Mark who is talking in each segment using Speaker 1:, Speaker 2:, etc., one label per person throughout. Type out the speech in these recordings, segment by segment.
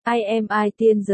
Speaker 1: IMI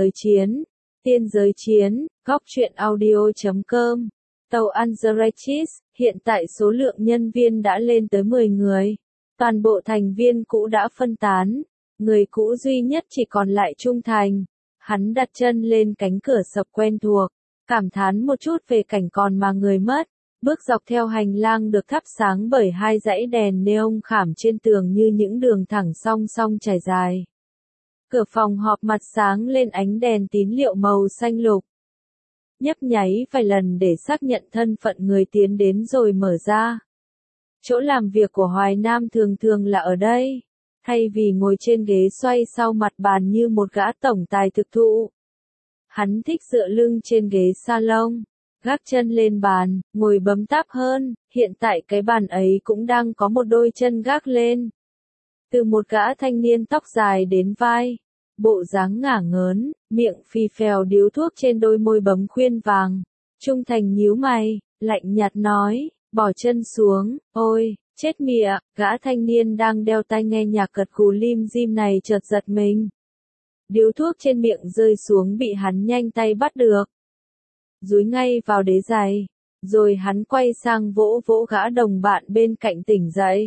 Speaker 1: Tiên giới chiến, góc truyện audio.com. Tàu Anzerachis, hiện tại số lượng nhân viên đã lên tới 10 người. Toàn bộ thành viên cũ đã phân tán. Người cũ duy nhất chỉ còn lại Trung Thành. Hắn đặt chân lên cánh cửa sập quen thuộc. Cảm thán một chút về cảnh còn mà người mất. Bước dọc theo hành lang được thắp sáng bởi hai dãy đèn neon khảm trên tường như những đường thẳng song song trải dài. Cửa phòng họp mặt sáng lên ánh đèn tín hiệu màu xanh lục. Nhấp nháy vài lần để xác nhận thân phận người tiến đến rồi mở ra. Chỗ làm việc của Hoài Nam thường thường là ở đây. Thay vì ngồi trên ghế xoay sau mặt bàn như một gã tổng tài thực thụ. Hắn thích dựa lưng trên ghế salon, gác chân lên bàn, ngồi bấm tab hơn, hiện tại cái bàn ấy cũng đang có một đôi chân gác lên. Từ một gã thanh niên tóc dài đến vai, bộ dáng ngả ngớn, miệng phì phèo điếu thuốc trên đôi môi bấm khuyên vàng. Trung Thành nhíu mày, lạnh nhạt nói, bỏ chân xuống, ôi, chết mịa, gã thanh niên đang đeo tai nghe nhạc cật gù lim dim này chợt giật mình. Điếu thuốc trên miệng rơi xuống bị hắn nhanh tay bắt được. Dúi ngay vào đế giày, rồi hắn quay sang vỗ vỗ gã đồng bạn bên cạnh tỉnh dậy.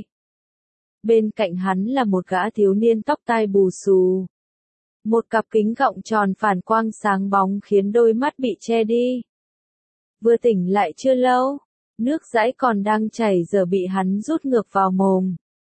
Speaker 1: Bên cạnh hắn là một gã thiếu niên tóc tai bù xù. Một cặp kính gọng tròn phản quang sáng bóng khiến đôi mắt bị che đi. Vừa tỉnh lại chưa lâu, nước dãi còn đang chảy giờ bị hắn rút ngược vào mồm.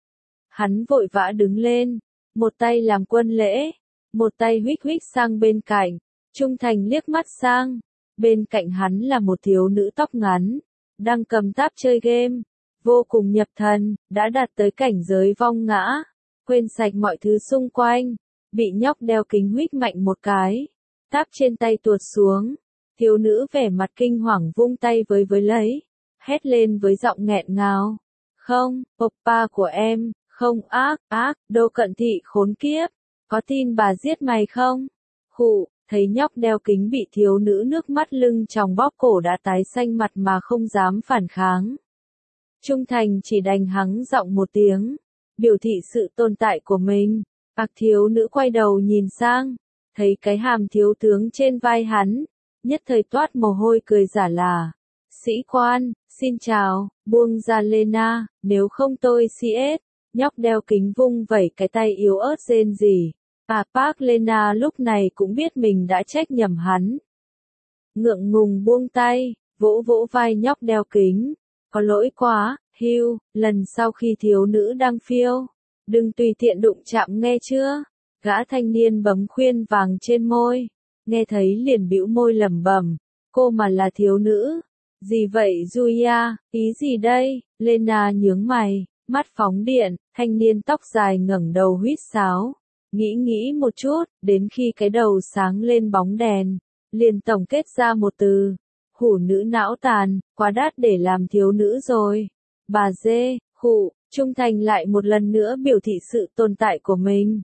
Speaker 1: Hắn vội vã đứng lên, một tay làm quân lễ, một tay huých huých sang bên cạnh. Trung Thành liếc mắt sang, bên cạnh hắn là một thiếu nữ tóc ngắn, đang cầm tab chơi game, vô cùng nhập thần, đã đạt tới cảnh giới vong ngã, quên sạch mọi thứ xung quanh, bị nhóc đeo kính huých mạnh một cái, tab trên tay tuột xuống, thiếu nữ vẻ mặt kinh hoàng vung tay với lấy, hét lên với giọng nghẹn ngào, không, oppa của em, không Đô Cận Thị khốn kiếp, có tin bà giết mày không? Khụ, thấy nhóc đeo kính bị thiếu nữ nước mắt lưng tròng bóp cổ đã tái xanh mặt mà không dám phản kháng. Trung Thành chỉ đành hắng giọng một tiếng, biểu thị sự tồn tại của mình. Thiếu nữ quay đầu nhìn sang, thấy cái hàm thiếu tướng trên vai hắn, nhất thời toát mồ hôi cười giả là. Sĩ quan, xin chào, buông ra Lena, nếu không tôi CS. Nhóc đeo kính vung vẩy cái tay yếu ớt rên rỉ. Park Lena lúc này cũng biết mình đã trách nhầm hắn. Ngượng ngùng buông tay, vỗ vỗ vai nhóc đeo kính. Có lỗi quá, Hugh, lần sau khi thiếu nữ đang phiêu, đừng tùy tiện đụng chạm nghe chưa? Gã thanh niên bấm khuyên vàng trên môi, nghe thấy liền bĩu môi lẩm bẩm, cô mà là thiếu nữ. Gì vậy Julia, ý gì đây? Lena nhướng mày, mắt phóng điện, thanh niên tóc dài ngẩng đầu huýt sáo. Nghĩ một chút, đến khi cái đầu sáng lên bóng đèn, liền tổng kết ra một từ. Hủ nữ não tàn, quá đắt để làm thiếu nữ rồi. Bà dê, khụ, Trung Thành lại một lần nữa biểu thị sự tồn tại của mình.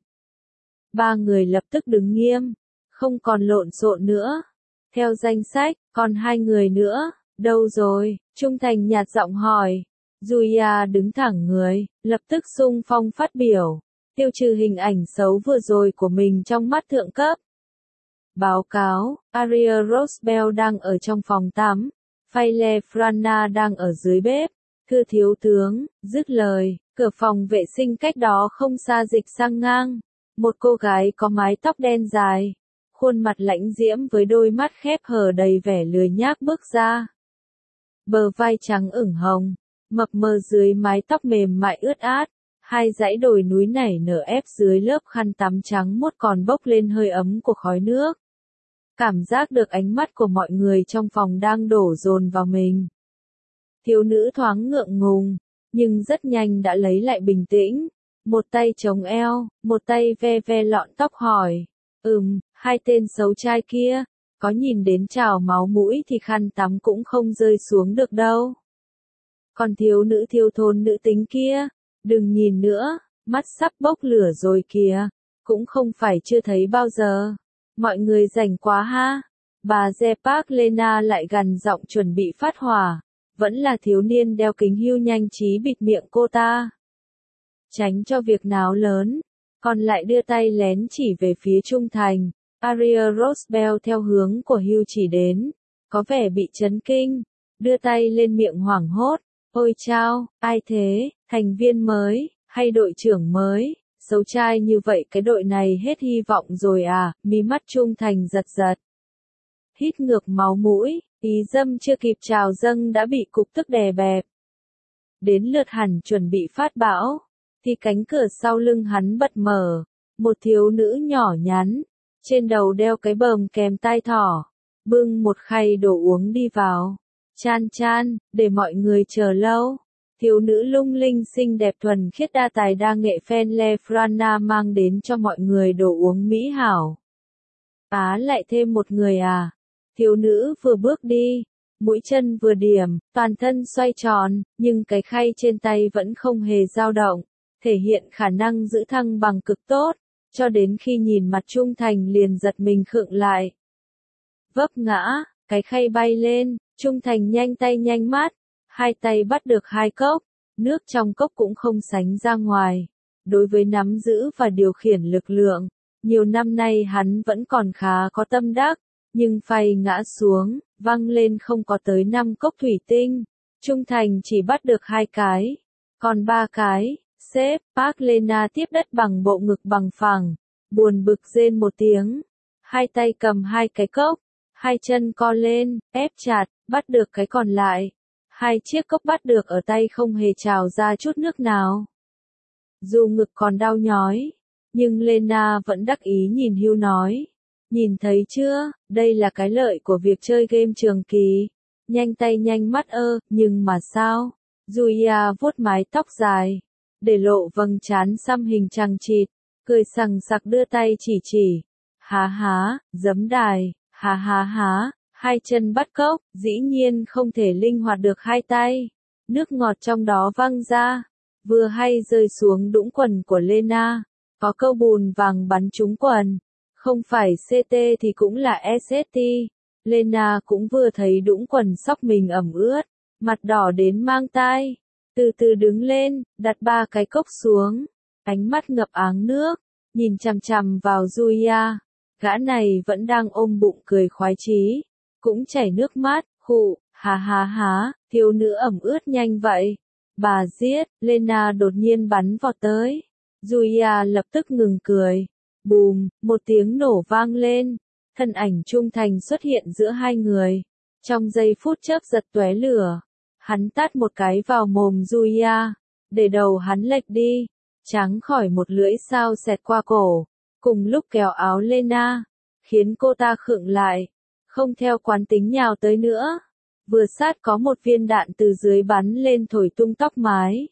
Speaker 1: Ba người lập tức đứng nghiêm, không còn lộn xộn nữa. Theo danh sách, còn hai người nữa, đâu rồi? Trung Thành nhạt giọng hỏi. Julia đứng thẳng người, lập tức xung phong phát biểu, tiêu trừ hình ảnh xấu vừa rồi của mình trong mắt thượng cấp. Báo cáo, Aria Rosebell đang ở trong phòng tắm, Fayle Frana đang ở dưới bếp. Thưa thiếu tướng, dứt lời, cửa phòng vệ sinh cách đó không xa dịch sang ngang. Một cô gái có mái tóc đen dài, khuôn mặt lãnh diễm với đôi mắt khép hờ đầy vẻ lười nhác bước ra. Bờ vai trắng ửng hồng, mập mờ dưới mái tóc mềm mại ướt át, hai dãy đồi núi nảy nở ép dưới lớp khăn tắm trắng muốt còn bốc lên hơi ấm của khói nước. Cảm giác được ánh mắt của mọi người trong phòng đang đổ dồn vào mình. Thiếu nữ thoáng ngượng ngùng, nhưng rất nhanh đã lấy lại bình tĩnh. Một tay chống eo, một tay ve ve lọn tóc hỏi. Hai tên xấu trai kia, có nhìn đến trào máu mũi thì khăn tắm cũng không rơi xuống được đâu. Còn thiếu nữ thiêu thôn nữ tính kia, đừng nhìn nữa, mắt sắp bốc lửa rồi kìa, cũng không phải chưa thấy bao giờ. Mọi người rảnh quá ha. Bà Park Lena lại gằn giọng chuẩn bị phát hỏa. Vẫn là thiếu niên đeo kính Hugh nhanh trí bịt miệng cô ta. Tránh cho việc náo lớn. còn lại đưa tay lén chỉ về phía trung thành. Aria Rosbell theo hướng của Hugh chỉ đến, có vẻ bị chấn kinh, đưa tay lên miệng hoảng hốt. Ôi chao, ai thế, thành viên mới, hay đội trưởng mới, xấu trai như vậy cái đội này hết hy vọng rồi à, mí mắt trung thành giật giật. Hít ngược máu mũi, ý dâm chưa kịp trào dâng đã bị cục tức đè bẹp. Đến lượt hẳn chuẩn bị phát bão, thì cánh cửa sau lưng hắn bật mở, một thiếu nữ nhỏ nhắn, trên đầu đeo cái bờm kèm tai thỏ, bưng một khay đồ uống đi vào. Chan chan, để mọi người chờ lâu. Thiếu nữ lung linh xinh đẹp thuần khiết đa tài đa nghệ Fenle Frana mang đến cho mọi người đồ uống mỹ hảo. Á lại thêm một người à? Thiếu nữ vừa bước đi, mũi chân vừa điểm, toàn thân xoay tròn, nhưng cái khay trên tay vẫn không hề dao động, thể hiện khả năng giữ thăng bằng cực tốt, cho đến khi nhìn mặt trung thành liền giật mình khựng lại. Vấp ngã, cái khay bay lên, trung thành nhanh tay nhanh mắt, hai tay bắt được hai cốc, nước trong cốc cũng không sánh ra ngoài. Đối với nắm giữ và điều khiển lực lượng, nhiều năm nay hắn vẫn còn khá có tâm đắc, nhưng phay ngã xuống, văng lên không có tới 5 cốc thủy tinh. Trung thành chỉ bắt được 2 cái, còn 3 cái, sếp, Park Lena tiếp đất bằng bộ ngực bằng phẳng, buồn bực rên một tiếng, hai tay cầm hai cái cốc, hai chân co lên, ép chặt, bắt được cái còn lại. Hai chiếc cốc bắt được ở tay không hề trào ra chút nước nào. Dù ngực còn đau nhói, nhưng Lena vẫn đắc ý nhìn Hugh nói. Nhìn thấy chưa, đây là cái lợi của việc chơi game trường kỳ. Nhanh tay nhanh mắt nhưng mà sao? Julia vuốt mái tóc dài, để lộ vầng trán xăm hình chằng chịt, cười sằng sặc đưa tay chỉ. Há há, giấm đài, há, hai chân bắt cốc, dĩ nhiên không thể linh hoạt được hai tay. Nước ngọt trong đó văng ra, vừa hay rơi xuống đũng quần của Lena, có câu bùn vàng bắn trúng quần. Không phải CT thì cũng là SST. Lena cũng vừa thấy đũng quần sóc mình ẩm ướt, mặt đỏ đến mang tai. Từ từ đứng lên, đặt 3 cái cốc xuống, ánh mắt ngập áng nước, nhìn chằm chằm vào Julia. Gã này vẫn đang ôm bụng cười khoái chí, cũng chảy nước mắt, khụ, há, thiếu nữ ẩm ướt nhanh vậy. Bà giết, Lena đột nhiên bắn vào tới. Julia lập tức ngừng cười. Bùm, một tiếng nổ vang lên, thân ảnh trung thành xuất hiện giữa hai người. Trong giây phút chớp giật tóe lửa, hắn tát một cái vào mồm Julia, để đầu hắn lệch đi, trắng khỏi một lưỡi dao xẹt qua cổ, cùng lúc kéo áo Lena, khiến cô ta khựng lại, không theo quán tính nhào tới nữa. Vừa sát có một viên đạn từ dưới bắn lên thổi tung tóc mái.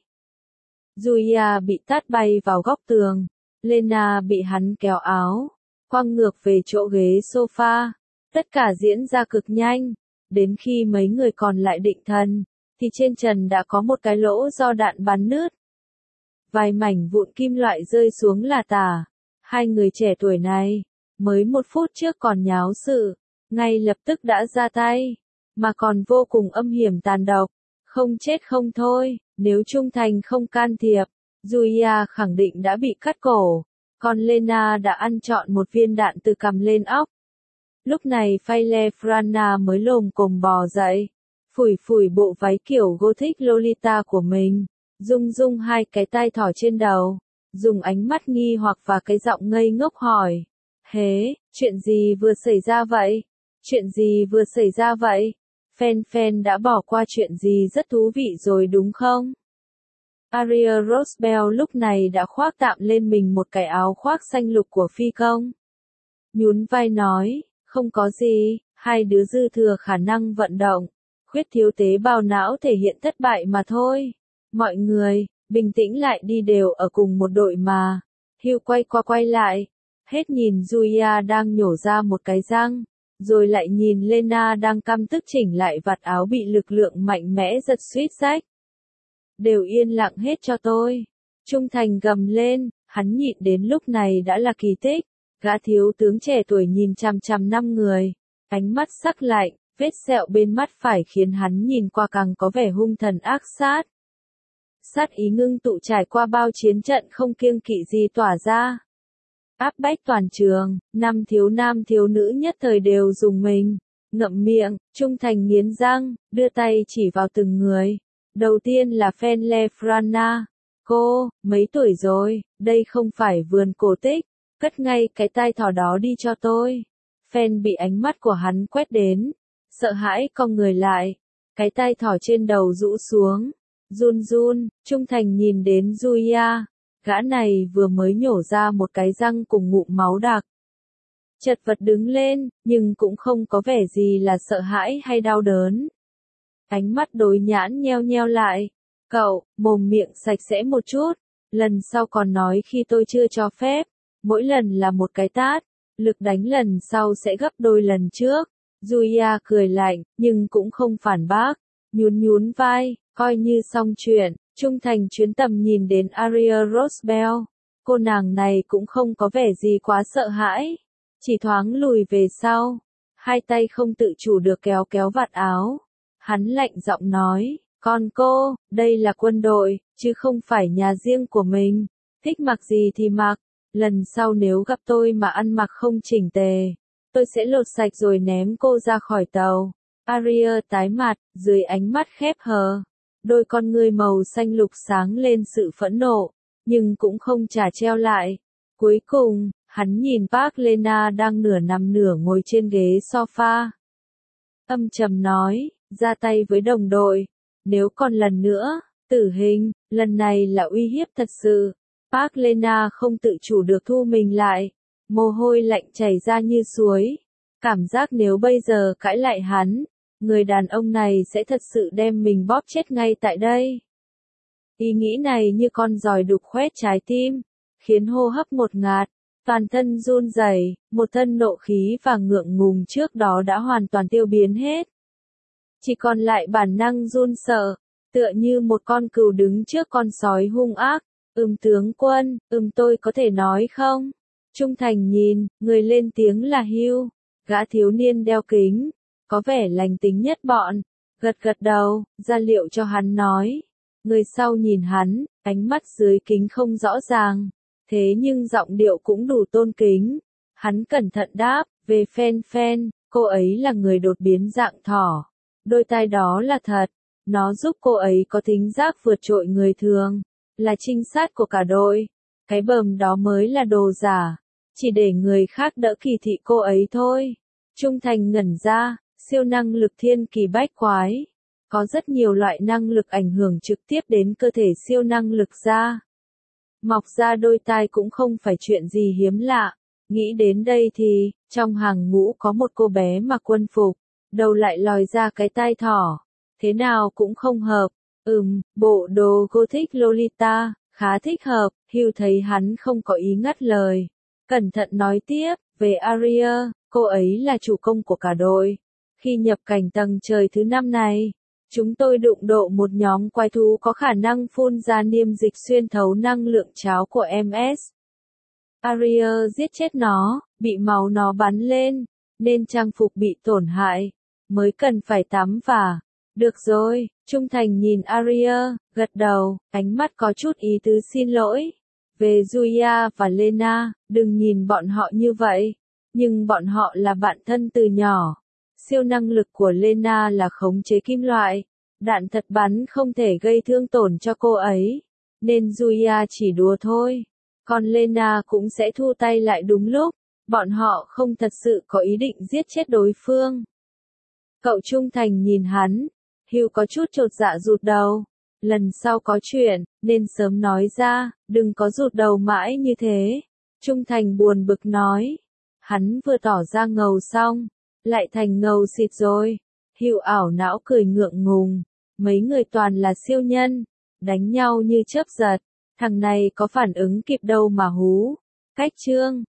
Speaker 1: Julia bị tát bay vào góc tường. Lena bị hắn kéo áo, quăng ngược về chỗ ghế sofa. Tất cả diễn ra cực nhanh, đến khi mấy người còn lại định thần, thì trên trần đã có một cái lỗ do đạn bắn nứt. Vài mảnh vụn kim loại rơi xuống là tả. Hai người trẻ tuổi này, mới 1 phút trước còn nháo sự, ngay lập tức đã ra tay, mà còn vô cùng âm hiểm tàn độc, không chết không thôi, nếu trung thành không can thiệp. Julia khẳng định đã bị cắt cổ, còn Lena đã ăn trọn một viên đạn từ cằm lên óc. Lúc này Fenle Frana mới lồm cồm bò dậy, phủi bộ váy kiểu gothic Lolita của mình, rung hai cái tai thỏ trên đầu, dùng ánh mắt nghi hoặc và cái giọng ngây ngốc hỏi. Hế, chuyện gì vừa xảy ra vậy? Chuyện gì vừa xảy ra vậy? Fen đã bỏ qua chuyện gì rất thú vị rồi đúng không? Aria Rosbell lúc này đã khoác tạm lên mình một cái áo khoác xanh lục của phi công. Nhún vai nói, không có gì, hai đứa dư thừa khả năng vận động, khuyết thiếu tế bào não thể hiện thất bại mà thôi. Mọi người, bình tĩnh lại đi, đều ở cùng một đội mà. Hugh quay qua quay lại, hết nhìn Julia đang nhổ ra một cái răng, rồi lại nhìn Lena đang căm tức chỉnh lại vạt áo bị lực lượng mạnh mẽ giật suýt rách. Đều yên lặng hết cho tôi. Trung thành gầm lên, hắn nhịn đến lúc này đã là kỳ tích. Gã thiếu tướng trẻ tuổi nhìn chằm chằm 5 người, ánh mắt sắc lạnh, vết sẹo bên mắt phải khiến hắn nhìn qua càng có vẻ hung thần ác sát. sát ý ngưng tụ trải qua bao chiến trận không kiêng kỵ gì tỏa ra. Áp bách toàn trường, nam thiếu nữ nhất thời đều dùng mình, ngậm miệng, Trung Thành nghiến răng, đưa tay chỉ vào từng người. Đầu tiên là Fenle Frana. Cô, mấy tuổi rồi, đây không phải vườn cổ tích, cất ngay cái tai thỏ đó đi cho tôi. Fen bị ánh mắt của hắn quét đến, sợ hãi cong người lại, cái tai thỏ trên đầu rũ xuống, run run, Trung Thành nhìn đến Julia, gã này vừa mới nhổ ra một cái răng cùng ngụm máu đặc. Chật vật đứng lên, nhưng cũng không có vẻ gì là sợ hãi hay đau đớn. Ánh mắt đối nhãn nheo nheo lại, cậu, mồm miệng sạch sẽ một chút, lần sau còn nói khi tôi chưa cho phép, mỗi lần là một cái tát, lực đánh lần sau sẽ gấp đôi lần trước. Julia cười lạnh, nhưng cũng không phản bác, nhún vai, coi như xong chuyện. Trung Thành chuyến tầm nhìn đến Aria Rosebell, cô nàng này cũng không có vẻ gì quá sợ hãi, chỉ thoáng lùi về sau, hai tay không tự chủ được kéo kéo vạt áo. Hắn lạnh giọng nói, con cô, đây là quân đội, chứ không phải nhà riêng của mình, thích mặc gì thì mặc, lần sau nếu gặp tôi mà ăn mặc không chỉnh tề, tôi sẽ lột sạch rồi ném cô ra khỏi tàu. Aria tái mặt, dưới ánh mắt khép hờ, đôi con ngươi màu xanh lục sáng lên sự phẫn nộ, nhưng cũng không trả treo lại. Cuối cùng, hắn nhìn Park Lena đang nửa nằm nửa ngồi trên ghế sofa. Âm trầm nói, ra tay với đồng đội, nếu còn lần nữa, tử hình, lần này là uy hiếp thật sự. Park Lena không tự chủ được thu mình lại, mồ hôi lạnh chảy ra như suối. Cảm giác nếu bây giờ cãi lại hắn, người đàn ông này sẽ thật sự đem mình bóp chết ngay tại đây. Ý nghĩ này như con giòi đục khoét trái tim, khiến hô hấp ngột ngạt, toàn thân run rẩy, một thân nộ khí và ngượng ngùng trước đó đã hoàn toàn tiêu biến hết. Chỉ còn lại bản năng run sợ, tựa như một con cừu đứng trước con sói hung ác. Tướng quân, tôi có thể nói không? Trung Thành nhìn, người lên tiếng là Hugh, gã thiếu niên đeo kính, có vẻ lành tính nhất bọn, gật gật đầu, ra liệu cho hắn nói. Người sau nhìn hắn, ánh mắt dưới kính không rõ ràng, thế nhưng giọng điệu cũng đủ tôn kính. Hắn cẩn thận đáp, về Fen, cô ấy là người đột biến dạng thỏ. Đôi tai đó là thật, nó giúp cô ấy có thính giác vượt trội người thường, là trinh sát của cả đội. Cái bờm đó mới là đồ giả, chỉ để người khác đỡ kỳ thị cô ấy thôi. Trung Thành ngẩn ra, siêu năng lực thiên kỳ bách quái. Có rất nhiều loại năng lực ảnh hưởng trực tiếp đến cơ thể siêu năng lực da. Mọc ra đôi tai cũng không phải chuyện gì hiếm lạ. Nghĩ đến đây thì, trong hàng ngũ có một cô bé mặc quân phục, đầu lại lòi ra cái tai thỏ. Thế nào cũng không hợp. Bộ đồ Gothic Lolita, khá thích hợp. Hugh thấy hắn không có ý ngắt lời. Cẩn thận nói tiếp, về Aria, cô ấy là chủ công của cả đội. Khi nhập cảnh tầng trời thứ 5 này, chúng tôi đụng độ một nhóm quái thú có khả năng phun ra niêm dịch xuyên thấu năng lượng cháo của MS. Aria giết chết nó, bị máu nó bắn lên, nên trang phục bị tổn hại, mới cần phải tắm vả. Được rồi, Trung Thành nhìn Aria, gật đầu, ánh mắt có chút ý tứ xin lỗi. Về Julia và Lena, đừng nhìn bọn họ như vậy, nhưng bọn họ là bạn thân từ nhỏ. Siêu năng lực của Lena là khống chế kim loại, đạn thật bắn không thể gây thương tổn cho cô ấy, nên Julia chỉ đùa thôi. Còn Lena cũng sẽ thu tay lại đúng lúc, bọn họ không thật sự có ý định giết chết đối phương. Cậu Trung Thành nhìn hắn, Hugh có chút chột dạ rụt đầu. Lần sau có chuyện, nên sớm nói ra, đừng có rụt đầu mãi như thế. Trung Thành buồn bực nói. Hắn vừa tỏ ra ngầu xong, lại thành ngầu xịt rồi. Hugh ảo não cười ngượng ngùng. Mấy người toàn là siêu nhân, đánh nhau như chớp giật. Thằng này có phản ứng kịp đâu mà hú. Cách chương